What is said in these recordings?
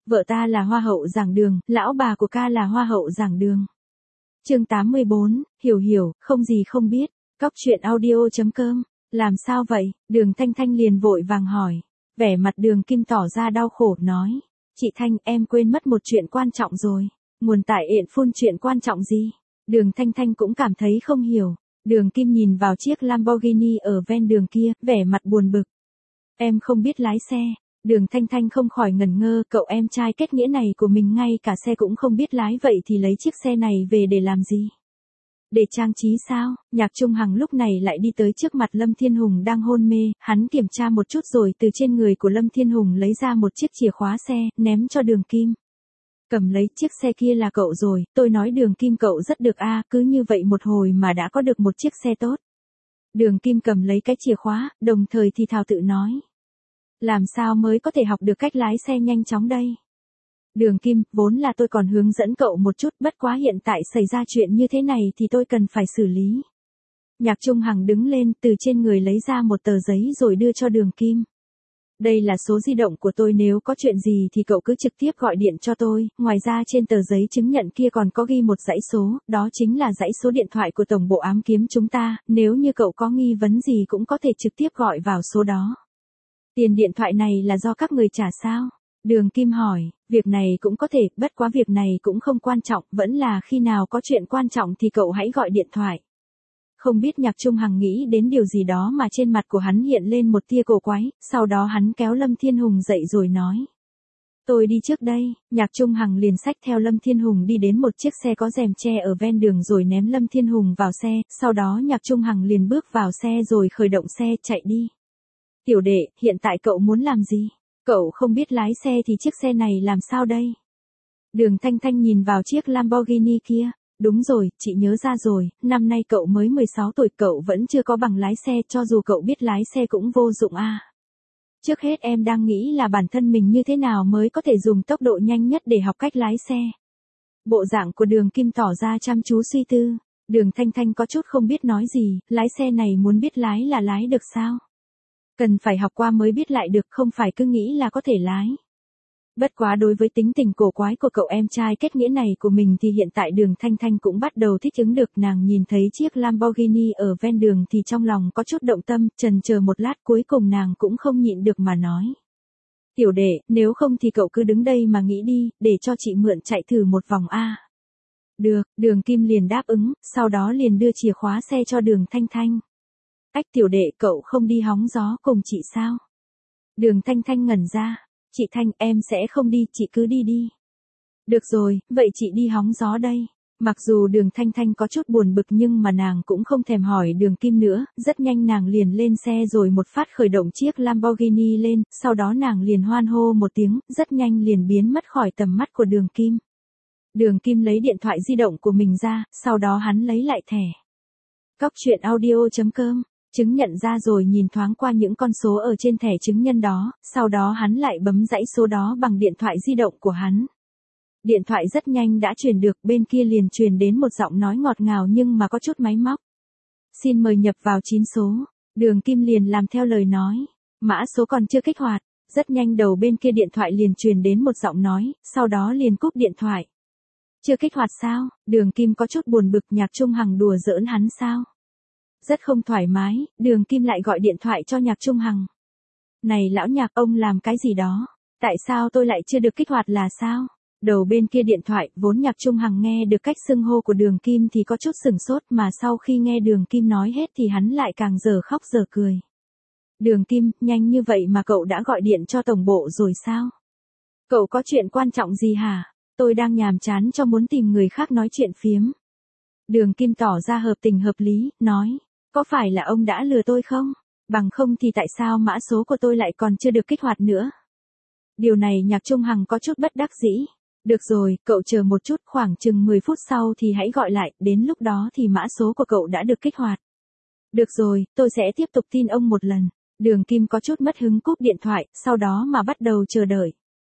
Vợ ta là hoa hậu giảng đường, lão bà của ca là hoa hậu giảng đường. Chương 84, hiểu hiểu, không gì không biết. Cóc truyện audio.com. Làm sao vậy? Đường Thanh Thanh liền vội vàng hỏi. Vẻ mặt Đường Kim tỏ ra đau khổ, nói. Chị Thanh, em quên mất một chuyện quan trọng rồi. Nguồn tại ện phun chuyện quan trọng gì? Đường Thanh Thanh cũng cảm thấy không hiểu. Đường Kim nhìn vào chiếc Lamborghini ở ven đường kia, vẻ mặt buồn bực. Em không biết lái xe. Đường Thanh Thanh không khỏi ngẩn ngơ, cậu em trai kết nghĩa này của mình ngay cả xe cũng không biết lái, vậy thì lấy chiếc xe này về để làm gì? Để trang trí sao? Nhạc Trung Hằng lúc này lại đi tới trước mặt Lâm Thiên Hùng đang hôn mê, hắn kiểm tra một chút rồi từ trên người của Lâm Thiên Hùng lấy ra một chiếc chìa khóa xe, ném cho Đường Kim. Cầm lấy, chiếc xe kia là cậu rồi, tôi nói Đường Kim cậu rất được a, cứ như vậy một hồi mà đã có được một chiếc xe tốt. Đường Kim cầm lấy cái chìa khóa, đồng thời thì thào tự nói. Làm sao mới có thể học được cách lái xe nhanh chóng đây? Đường Kim, vốn là tôi còn hướng dẫn cậu một chút, bất quá hiện tại xảy ra chuyện như thế này thì tôi cần phải xử lý. Nhạc Trung Hằng đứng lên, từ trên người lấy ra một tờ giấy rồi đưa cho Đường Kim. Đây là số di động của tôi, nếu có chuyện gì thì cậu cứ trực tiếp gọi điện cho tôi, ngoài ra trên tờ giấy chứng nhận kia còn có ghi một dãy số, đó chính là dãy số điện thoại của tổng bộ ám kiếm chúng ta, nếu như cậu có nghi vấn gì cũng có thể trực tiếp gọi vào số đó. Tiền điện thoại này là do các người trả sao? Đường Kim hỏi, việc này cũng có thể, bất quá việc này cũng không quan trọng, vẫn là khi nào có chuyện quan trọng thì cậu hãy gọi điện thoại. Không biết Nhạc Trung Hằng nghĩ đến điều gì đó mà trên mặt của hắn hiện lên một tia cổ quái, sau đó hắn kéo Lâm Thiên Hùng dậy rồi nói. Tôi đi trước đây. Nhạc Trung Hằng liền xách theo Lâm Thiên Hùng đi đến một chiếc xe có rèm che ở ven đường rồi ném Lâm Thiên Hùng vào xe, sau đó Nhạc Trung Hằng liền bước vào xe rồi khởi động xe chạy đi. Tiểu đệ, hiện tại cậu muốn làm gì? Cậu không biết lái xe thì chiếc xe này làm sao đây? Đường Thanh Thanh nhìn vào chiếc Lamborghini kia. Đúng rồi, chị nhớ ra rồi, năm nay cậu mới 16 tuổi, cậu vẫn chưa có bằng lái xe, cho dù cậu biết lái xe cũng vô dụng à. Trước hết em đang nghĩ là bản thân mình như thế nào mới có thể dùng tốc độ nhanh nhất để học cách lái xe. Bộ dạng của Đường Kim tỏ ra chăm chú suy tư. Đường Thanh Thanh có chút không biết nói gì, lái xe này muốn biết lái là lái được sao? Cần phải học qua mới biết lại được, không phải cứ nghĩ là có thể lái. Bất quá đối với tính tình cổ quái của cậu em trai kết nghĩa này của mình thì hiện tại Đường Thanh Thanh cũng bắt đầu thích ứng được, nàng nhìn thấy chiếc Lamborghini ở ven đường thì trong lòng có chút động tâm, chần chờ một lát cuối cùng nàng cũng không nhịn được mà nói. Tiểu đệ, nếu không thì cậu cứ đứng đây mà nghĩ đi, để cho chị mượn chạy thử một vòng a. Được, Đường Kim liền đáp ứng, sau đó liền đưa chìa khóa xe cho Đường Thanh Thanh. Ách tiểu đệ, cậu không đi hóng gió cùng chị sao? Đường Thanh Thanh ngẩn ra. Chị Thanh, em sẽ không đi, chị cứ đi đi. Được rồi, vậy chị đi hóng gió đây. Mặc dù Đường Thanh Thanh có chút buồn bực nhưng mà nàng cũng không thèm hỏi Đường Kim nữa, rất nhanh nàng liền lên xe rồi một phát khởi động chiếc Lamborghini lên, sau đó nàng liền hoan hô một tiếng, rất nhanh liền biến mất khỏi tầm mắt của Đường Kim. Đường Kim lấy điện thoại di động của mình ra, sau đó hắn lấy lại thẻ. Cóc truyện audio.com. Chứng nhận ra rồi nhìn thoáng qua những con số ở trên thẻ chứng nhân đó, sau đó hắn lại bấm dãy số đó bằng điện thoại di động của hắn. Điện thoại rất nhanh đã truyền được, bên kia liền truyền đến một giọng nói ngọt ngào nhưng mà có chút máy móc. Xin mời nhập vào 9 số. Đường Kim liền làm theo lời nói. Mã số còn chưa kích hoạt. Rất nhanh đầu bên kia điện thoại liền truyền đến một giọng nói, sau đó liền cúp điện thoại. Chưa kích hoạt sao? Đường Kim có chút buồn bực, Nhạc Trung Hằng đùa giỡn hắn sao? Rất không thoải mái, Đường Kim lại gọi điện thoại cho Nhạc Trung Hằng. Này lão Nhạc, ông làm cái gì đó? Tại sao tôi lại chưa được kích hoạt là sao? Đầu bên kia điện thoại, vốn Nhạc Trung Hằng nghe được cách xưng hô của Đường Kim thì có chút sửng sốt, mà sau khi nghe Đường Kim nói hết thì hắn lại càng giờ khóc giờ cười. Đường Kim, nhanh như vậy mà cậu đã gọi điện cho tổng bộ rồi sao? Cậu có chuyện quan trọng gì hả? Tôi đang nhàm chán cho muốn tìm người khác nói chuyện phiếm. Đường Kim tỏ ra hợp tình hợp lý, nói. Có phải là ông đã lừa tôi không? Bằng không thì tại sao mã số của tôi lại còn chưa được kích hoạt nữa? Điều này Nhạc Trung Hằng có chút bất đắc dĩ. Được rồi, cậu chờ một chút, khoảng chừng 10 phút sau thì hãy gọi lại, đến lúc đó thì mã số của cậu đã được kích hoạt. Được rồi, tôi sẽ tiếp tục tin ông một lần. Đường Kim có chút mất hứng cúp điện thoại, sau đó mà bắt đầu chờ đợi.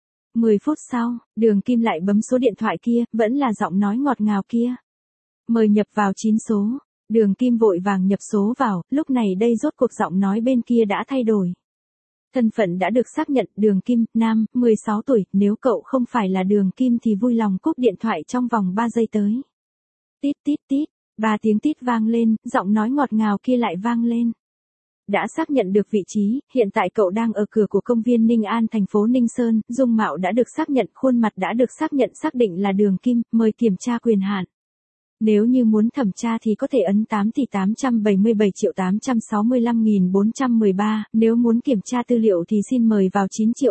10 phút sau, Đường Kim lại bấm số điện thoại kia, vẫn là giọng nói ngọt ngào kia. Mời nhập vào 9 số. Đường Kim vội vàng nhập số vào, lúc này đây rốt cuộc giọng nói bên kia đã thay đổi. Thân phận đã được xác nhận, Đường Kim, nam, 16 tuổi, nếu cậu không phải là Đường Kim thì vui lòng cúp điện thoại trong vòng 3 giây tới. Tít tít tít, 3 tiếng tít vang lên, giọng nói ngọt ngào kia lại vang lên. Đã xác nhận được vị trí, hiện tại cậu đang ở cửa của công viên Ninh An thành phố Ninh Sơn, dung mạo đã được xác nhận, khuôn mặt đã được xác định là Đường Kim, mời kiểm tra quyền hạn. Nếu như muốn thẩm tra thì có thể ấn 8 tỷ 877.865.413, nếu muốn kiểm tra tư liệu thì xin mời vào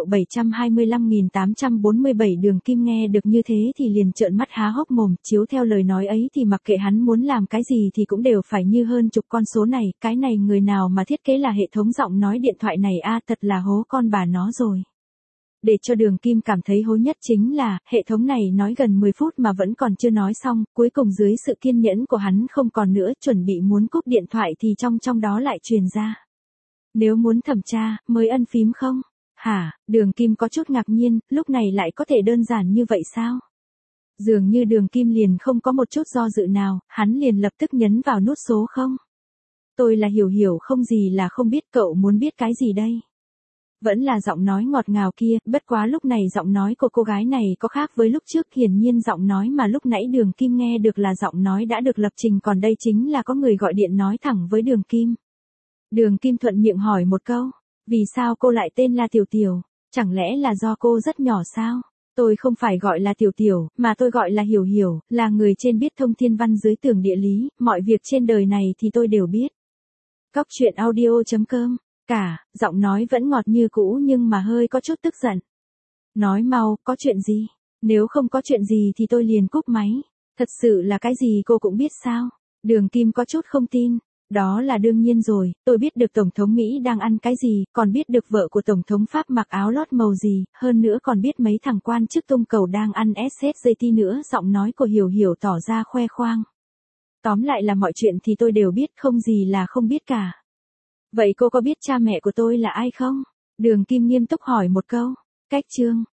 9.725.847. Đường Kim nghe được như thế thì liền trợn mắt há hốc mồm, chiếu theo lời nói ấy thì mặc kệ hắn muốn làm cái gì thì cũng đều phải như hơn chục con số này, cái này người nào mà thiết kế là hệ thống giọng nói điện thoại này a, thật là hố con bà nó rồi. Để cho Đường Kim cảm thấy hối nhất chính là, hệ thống này nói gần 10 phút mà vẫn còn chưa nói xong, cuối cùng dưới sự kiên nhẫn của hắn không còn nữa, chuẩn bị muốn cúp điện thoại thì trong đó lại truyền ra. Nếu muốn thẩm tra, mới ân phím không? Hả, Đường Kim có chút ngạc nhiên, lúc này lại có thể đơn giản như vậy sao? Dường như Đường Kim liền không có một chút do dự nào, hắn liền lập tức nhấn vào nút số 0. Tôi là Hiểu, không gì là không biết, cậu muốn biết cái gì đây? Vẫn là giọng nói ngọt ngào kia, bất quá lúc này giọng nói của cô gái này có khác với lúc trước, hiển nhiên giọng nói mà lúc nãy Đường Kim nghe được là giọng nói đã được lập trình, còn đây chính là có người gọi điện nói thẳng với Đường Kim. Đường Kim thuận miệng hỏi một câu, vì sao cô lại tên là Tiểu, chẳng lẽ là do cô rất nhỏ sao? Tôi không phải gọi là Tiểu, mà tôi gọi là Hiểu, là người trên biết thông thiên văn dưới tường địa lý, mọi việc trên đời này thì tôi đều biết. Cóc truyện audio.com. Giọng nói vẫn ngọt như cũ nhưng mà hơi có chút tức giận. Nói mau, có chuyện gì? Nếu không có chuyện gì thì tôi liền cúp máy. Thật sự là cái gì cô cũng biết sao? Đường Kim có chút không tin. Đó là đương nhiên rồi, tôi biết được Tổng thống Mỹ đang ăn cái gì, còn biết được vợ của Tổng thống Pháp mặc áo lót màu gì, hơn nữa còn biết mấy thằng quan chức tung cầu đang ăn SSJT nữa. Giọng nói của Hiểu tỏ ra khoe khoang. Tóm lại là mọi chuyện thì tôi đều biết, không gì là không biết cả. Vậy cô có biết cha mẹ của tôi là ai không? Đường Kim nghiêm túc hỏi một câu. Cách chương.